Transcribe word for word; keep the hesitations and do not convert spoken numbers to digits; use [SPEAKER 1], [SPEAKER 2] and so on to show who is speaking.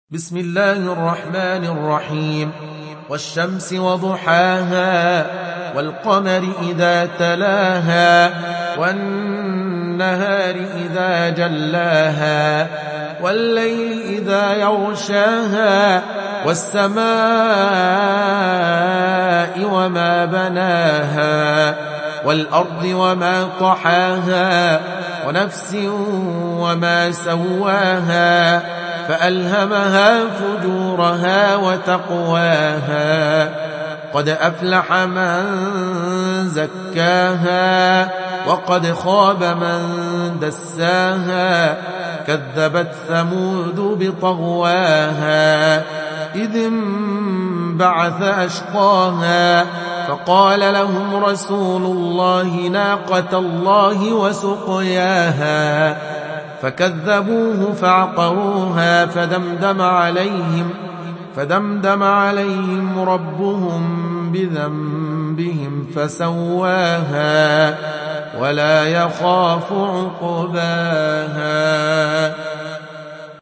[SPEAKER 1] بسم الله الرحمن الرحيم. والشمس وضحاها والقمر إذا تلاها والنهار إذا جلاها والليل إذا يغشاها والسماء وما بناها والأرض وما طحاها ونفس وما سواها فألهمها فجورها وتقواها قد أفلح من زكاها وقد خاب من دساها كذبت ثمود بطغواها إذ انبعث أشقاها فقال لهم رسول الله ناقة الله وسقياها فكذبوه فعقروها فدمدم عليهم فدمدم عليهم ربهم بذنبهم فسواها ولا يخاف عقباها.